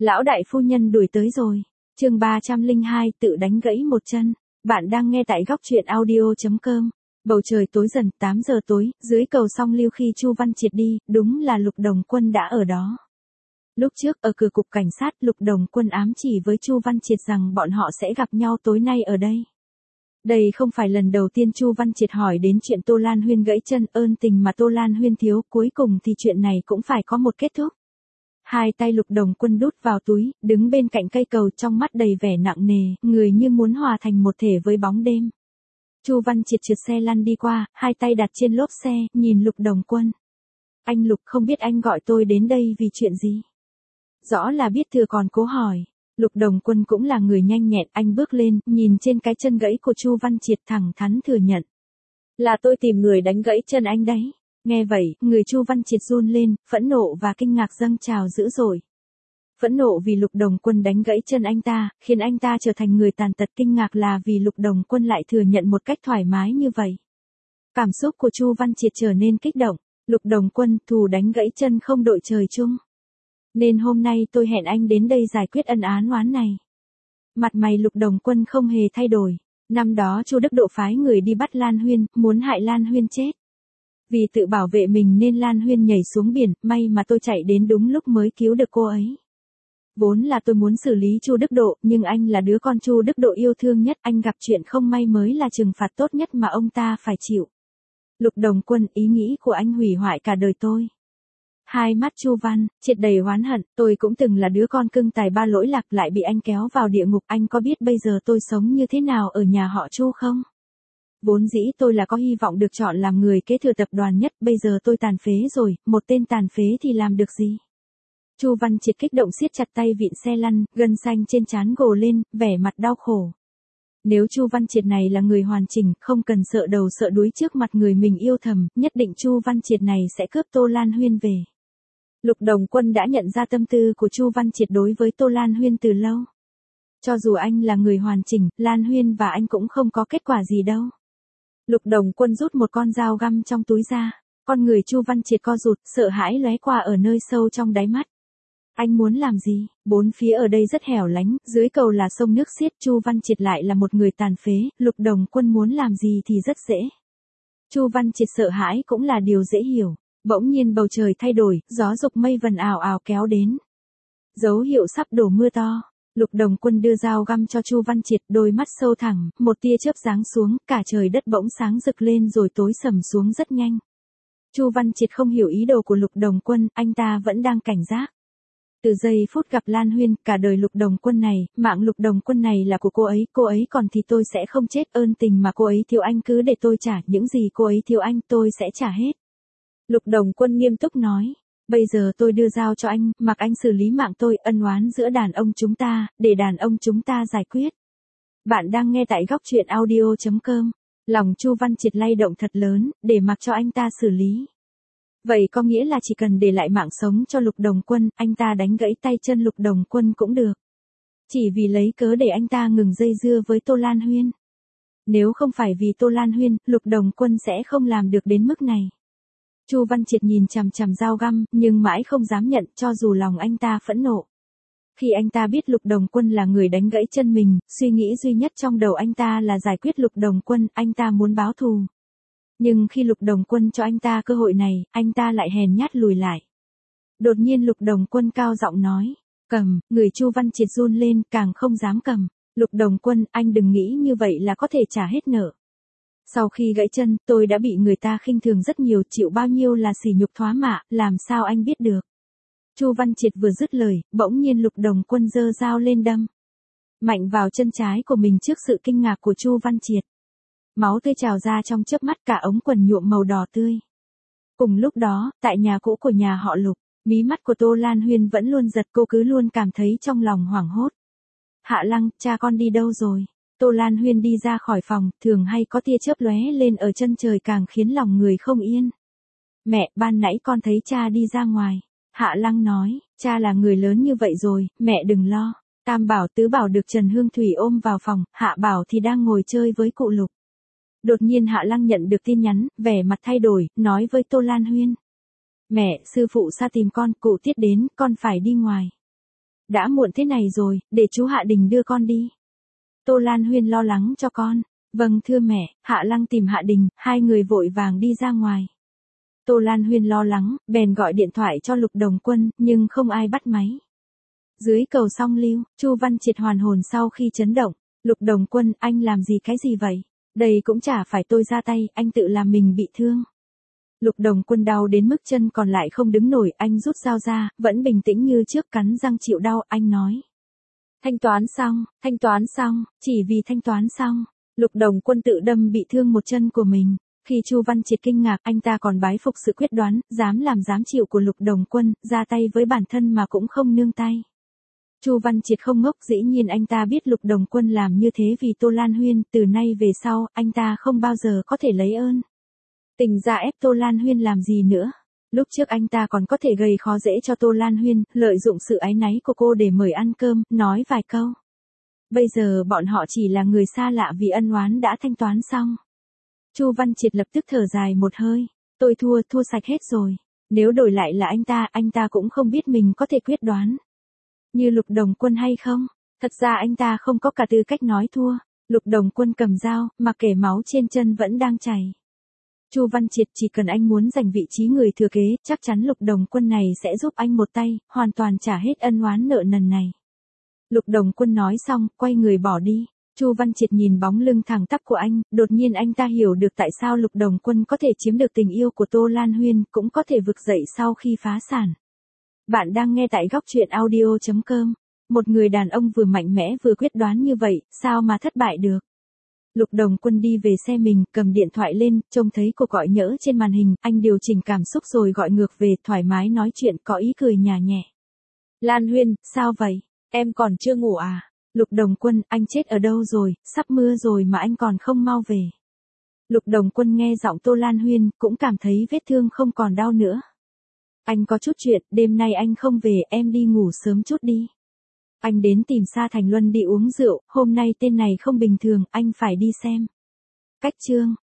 Lão đại phu nhân đuổi tới rồi. Chương 302 tự đánh gãy một chân. Bạn đang nghe tại góc truyện audio.com. Bầu trời tối dần, 8 giờ tối, dưới cầu song Lưu khi Chu Văn Triệt đi, đúng là Lục Đồng Quân đã ở đó. Lúc trước ở cửa cục cảnh sát, Lục Đồng Quân ám chỉ với Chu Văn Triệt rằng bọn họ sẽ gặp nhau tối nay ở đây. Đây không phải lần đầu tiên Chu Văn Triệt hỏi đến chuyện Tô Lan Huyên gãy chân, ơn tình mà Tô Lan Huyên thiếu, cuối cùng thì chuyện này cũng phải có một kết thúc. Hai tay Lục Đồng Quân đút vào túi, đứng bên cạnh cây cầu trong mắt đầy vẻ nặng nề, người như muốn hòa thành một thể với bóng đêm. Chu Văn Triệt trượt xe lăn đi qua, hai tay đặt trên lốp xe, nhìn Lục Đồng Quân. Anh Lục, không biết anh gọi tôi đến đây vì chuyện gì? Rõ là biết thừa còn cố hỏi. Lục Đồng Quân cũng là người nhanh nhẹn, anh bước lên, nhìn trên cái chân gãy của Chu Văn Triệt thẳng thắn thừa nhận. Là tôi tìm người đánh gãy chân anh đấy. Nghe vậy, người Chu Văn Triệt run lên, phẫn nộ và kinh ngạc dâng trào dữ dội. Phẫn nộ vì Lục Đồng Quân đánh gãy chân anh ta, khiến anh ta trở thành người tàn tật, kinh ngạc là vì Lục Đồng Quân lại thừa nhận một cách thoải mái như vậy. Cảm xúc của Chu Văn Triệt trở nên kích động. Lục Đồng Quân, thù đánh gãy chân không đội trời chung. Nên hôm nay tôi hẹn anh đến đây giải quyết ân oán này. Mặt mày Lục Đồng Quân không hề thay đổi. Năm đó Chu Đức Độ phái người đi bắt Lan Huyên, muốn hại Lan Huyên chết. Vì tự bảo vệ mình nên Lan Huyên nhảy xuống biển, may mà tôi chạy đến đúng lúc mới cứu được cô ấy. Vốn là tôi muốn xử lý Chu Đức Độ, nhưng anh là đứa con Chu Đức Độ yêu thương nhất, anh gặp chuyện không may mới là trừng phạt tốt nhất mà ông ta phải chịu. Lục Đồng Quân, ý nghĩ của anh hủy hoại cả đời tôi. Hai mắt Chu Văn Triệt đầy oán hận, tôi cũng từng là đứa con cưng tài ba lỗi lạc, lại bị anh kéo vào địa ngục, anh có biết bây giờ tôi sống như thế nào ở nhà họ Chu không? Vốn dĩ tôi là có hy vọng được chọn làm người kế thừa tập đoàn nhất, bây giờ tôi tàn phế rồi, một tên tàn phế thì làm được gì? Chu Văn Triệt kích động siết chặt tay vịn xe lăn, gân xanh trên trán gồ lên, vẻ mặt đau khổ. Nếu Chu Văn Triệt này là người hoàn chỉnh, không cần sợ đầu sợ đuối trước mặt người mình yêu thầm, nhất định Chu Văn Triệt này sẽ cướp Tô Lan Huyên về. Lục Đồng Quân đã nhận ra tâm tư của Chu Văn Triệt đối với Tô Lan Huyên từ lâu. Cho dù anh là người hoàn chỉnh, Lan Huyên và anh cũng không có kết quả gì đâu. Lục Đồng Quân rút một con dao găm trong túi ra. Con người Chu Văn Triệt co rụt, sợ hãi lóe qua ở nơi sâu trong đáy mắt. Anh muốn làm gì? Bốn phía ở đây rất hẻo lánh, dưới cầu là sông nước xiết, Chu Văn Triệt lại là một người tàn phế, Lục Đồng Quân muốn làm gì thì rất dễ. Chu Văn Triệt sợ hãi cũng là điều dễ hiểu. Bỗng nhiên bầu trời thay đổi, gió dục mây vần ào ào kéo đến. Dấu hiệu sắp đổ mưa to. Lục Đồng Quân đưa dao găm cho Chu Văn Triệt, đôi mắt sâu thẳm, một tia chớp giáng xuống, cả trời đất bỗng sáng rực lên rồi tối sầm xuống rất nhanh. Chu Văn Triệt không hiểu ý đồ của Lục Đồng Quân, anh ta vẫn đang cảnh giác. Từ giây phút gặp Lan Huyên, cả đời Lục Đồng Quân này, mạng Lục Đồng Quân này là của cô ấy còn thì tôi sẽ không chết, ơn tình mà cô ấy thiếu anh cứ để tôi trả, những gì cô ấy thiếu anh tôi sẽ trả hết. Lục Đồng Quân nghiêm túc nói, bây giờ tôi đưa dao cho anh, mặc anh xử lý mạng tôi, ân oán giữa đàn ông chúng ta, để đàn ông chúng ta giải quyết. Bạn đang nghe tại góc truyện audio.com. Lòng Chu Văn Triệt lay động thật lớn, để mặc cho anh ta xử lý. Vậy có nghĩa là chỉ cần để lại mạng sống cho Lục Đồng Quân, anh ta đánh gãy tay chân Lục Đồng Quân cũng được. Chỉ vì lấy cớ để anh ta ngừng dây dưa với Tô Lan Huyên. Nếu không phải vì Tô Lan Huyên, Lục Đồng Quân sẽ không làm được đến mức này. Chu Văn Triệt nhìn chằm chằm dao găm, nhưng mãi không dám nhận, cho dù lòng anh ta phẫn nộ. Khi anh ta biết Lục Đồng Quân là người đánh gãy chân mình, suy nghĩ duy nhất trong đầu anh ta là giải quyết Lục Đồng Quân, anh ta muốn báo thù. Nhưng khi Lục Đồng Quân cho anh ta cơ hội này, anh ta lại hèn nhát lùi lại. Đột nhiên Lục Đồng Quân cao giọng nói, cầm, người Chu Văn Triệt run lên, càng không dám cầm. Lục Đồng Quân, anh đừng nghĩ như vậy là có thể trả hết nợ. Sau khi gãy chân, tôi đã bị người ta khinh thường rất nhiều, chịu bao nhiêu là sỉ nhục thoá mạ, làm sao anh biết được. Chu Văn Triệt vừa dứt lời, bỗng nhiên Lục Đồng Quân giơ dao lên đâm mạnh vào chân trái của mình trước sự kinh ngạc của Chu Văn Triệt. Máu tươi trào ra trong chớp mắt, cả ống quần nhuộm màu đỏ tươi. Cùng lúc đó, tại nhà cũ của nhà họ Lục, mí mắt của Tô Lan Huyên vẫn luôn giật, cô cứ luôn cảm thấy trong lòng hoảng hốt. Hạ Lăng, cha con đi đâu rồi? Tô Lan Huyên đi ra khỏi phòng, thường hay có tia chớp lóe lên ở chân trời càng khiến lòng người không yên. Mẹ, ban nãy con thấy cha đi ra ngoài. Hạ Lăng nói, cha là người lớn như vậy rồi, mẹ đừng lo. Tam Bảo Tứ Bảo được Trần Hương Thủy ôm vào phòng, Hạ Bảo thì đang ngồi chơi với cụ Lục. Đột nhiên Hạ Lăng nhận được tin nhắn, vẻ mặt thay đổi, nói với Tô Lan Huyên. Mẹ, sư phụ Sa tìm con, cụ Tiết đến, con phải đi ngoài. Đã muộn thế này rồi, để chú Hạ Đình đưa con đi. Tô Lan Huyên lo lắng cho con. Vâng thưa mẹ, Hạ Lăng tìm Hạ Đình, hai người vội vàng đi ra ngoài. Tô Lan Huyên lo lắng, bèn gọi điện thoại cho Lục Đồng Quân, nhưng không ai bắt máy. Dưới cầu song lưu, Chu Văn Triệt hoàn hồn sau khi chấn động. Lục Đồng Quân, anh làm gì cái gì vậy? Đây cũng chả phải tôi ra tay, anh tự làm mình bị thương. Lục Đồng Quân đau đến mức chân còn lại không đứng nổi, anh rút dao ra, vẫn bình tĩnh như trước, cắn răng chịu đau, anh nói. Thanh toán xong, chỉ vì thanh toán xong. Lục Đồng Quân tự đâm bị thương một chân của mình. Khi Chu Văn Triệt kinh ngạc, anh ta còn bái phục sự quyết đoán, dám làm dám chịu của Lục Đồng Quân, ra tay với bản thân mà cũng không nương tay. Chu Văn Triệt không ngốc, dĩ nhiên anh ta biết Lục Đồng Quân làm như thế vì Tô Lan Huyên, từ nay về sau, anh ta không bao giờ có thể lấy ơn tình ra ép Tô Lan Huyên làm gì nữa. Lúc trước anh ta còn có thể gây khó dễ cho Tô Lan Huyên, lợi dụng sự áy náy của cô để mời ăn cơm, nói vài câu. Bây giờ bọn họ chỉ là người xa lạ vì ân oán đã thanh toán xong. Chu Văn Triệt lập tức thở dài một hơi. Tôi thua sạch hết rồi. Nếu đổi lại là anh ta cũng không biết mình có thể quyết đoán như Lục Đồng Quân hay không. Thật ra anh ta không có cả tư cách nói thua. Lục Đồng Quân cầm dao, mà kể máu trên chân vẫn đang chảy. Chu Văn Triệt, chỉ cần anh muốn giành vị trí người thừa kế, chắc chắn Lục Đồng Quân này sẽ giúp anh một tay, hoàn toàn trả hết ân oán nợ nần này. Lục Đồng Quân nói xong, quay người bỏ đi. Chu Văn Triệt nhìn bóng lưng thẳng tắp của anh, đột nhiên anh ta hiểu được tại sao Lục Đồng Quân có thể chiếm được tình yêu của Tô Lan Huyên, cũng có thể vực dậy sau khi phá sản. Bạn đang nghe tại góc truyện audio.com. Một người đàn ông vừa mạnh mẽ vừa quyết đoán như vậy, sao mà thất bại được. Lục Đồng Quân đi về xe mình, cầm điện thoại lên, trông thấy cuộc gọi nhỡ trên màn hình, anh điều chỉnh cảm xúc rồi gọi ngược về, thoải mái nói chuyện, có ý cười nhả nhẹ. Lan Huyên, sao vậy? Em còn chưa ngủ à? Lục Đồng Quân, anh chết ở đâu rồi, sắp mưa rồi mà anh còn không mau về. Lục Đồng Quân nghe giọng Tô Lan Huyên, cũng cảm thấy vết thương không còn đau nữa. Anh có chút chuyện, đêm nay anh không về, em đi ngủ sớm chút đi. Anh đến tìm Sa Thành Luân đi uống rượu, hôm nay tên này không bình thường, anh phải đi xem. Cách chương